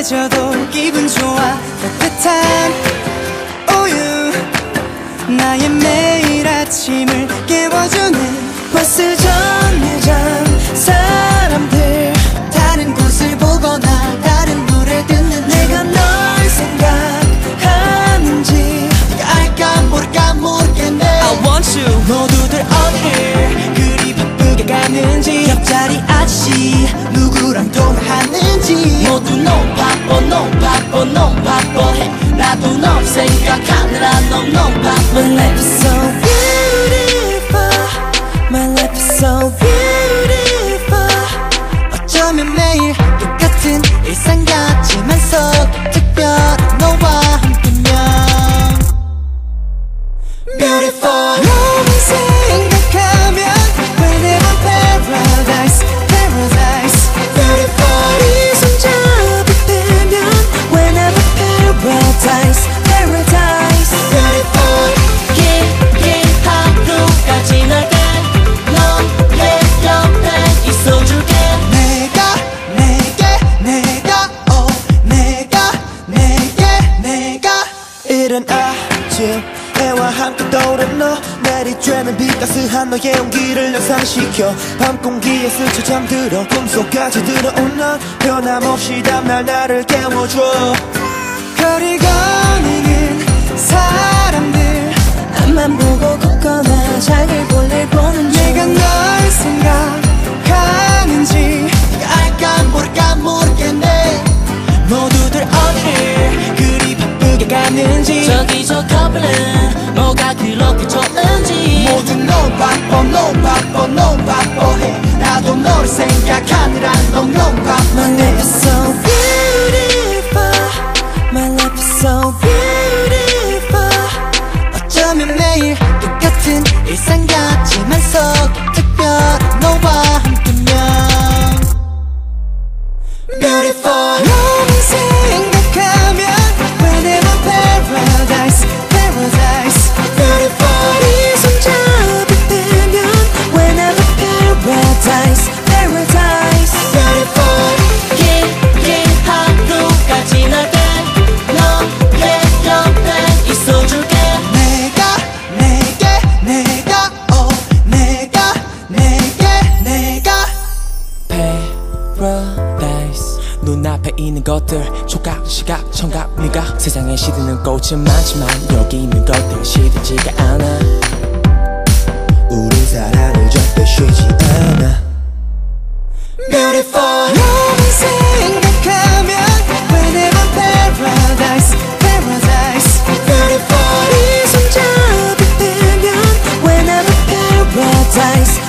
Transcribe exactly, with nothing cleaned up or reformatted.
익숙해져도 기분 좋아. 따뜻한 우유 나의 매일 아침을 깨워주네. 버스 정류장 사람들 다른 곳을 보거나 다른 노래 듣는 내가 널 생각하는지 네가 알까 모를까 모르겠네. I want you. 모두들 어딜 그리 바쁘게 가는지 옆자리 아저씨 누구랑 통화하는지 모두 너무 바빠 너무 바빠 너무 바빠해. 나도 널 생각하느라 너무 너무 바빠. My life is so beautiful. My life is so beautiful. 어쩌면 매일 똑같은 일상 같지만 속 특별한 너와 함께면 Beautiful. 너만 생각하면 Whenever paradise, paradise Beautiful. 네 손잡이 되면 Whenever paradise, paradise Beautiful. 긴 긴 하루까지 널 이른 아침 해와 함께 떠오른 너 내리쬐는 빛 따스한 너의 온기를 연상시켜 밤 공기에 스쳐 잠들어 꿈속까지 들어온 넌 변함없이 다음날 나를 깨워줘. 거리 거니는 사람들 앞만 보고 걷거나 자기 볼일 보는 중 내가 널 생각하는지 네가 알까 모를까 모르겠네. 모두들 어딜 그리 바쁘게 가는지 저기 저 커플은 뭐가 그렇게 좋은지 모두 너무 바빠 너무 바빠 너무 바빠해. 나도 너를 생각하느라 너무 너무 바빠. My life is so beautiful. My life is so beautiful. 어쩌면 매일 똑같은 일상 같지만 속 특별한 너와 함께면 Beautiful. 너만 생각하면 Whenever paradise, paradise Beautiful. 네 손잡이 되면 Whenever paradise, paradise Beautiful. 긴 긴 하루까지 널 뺀 너의 옆에 있어줄게. 내가 내게 내가 oh 내가 내게 내가 Paradise. 눈앞에 있는 것들 촉각, 시각, 청각, 미각 세상에 시드는 꽃은 많지만 여기 있는 것들 시들지가 않아. 우리 사랑을 절대 쉬지 않아. Beautiful. 너만 생각하면 Whenever paradise, paradise Beautiful. 네 손잡이 되면 Whenever paradise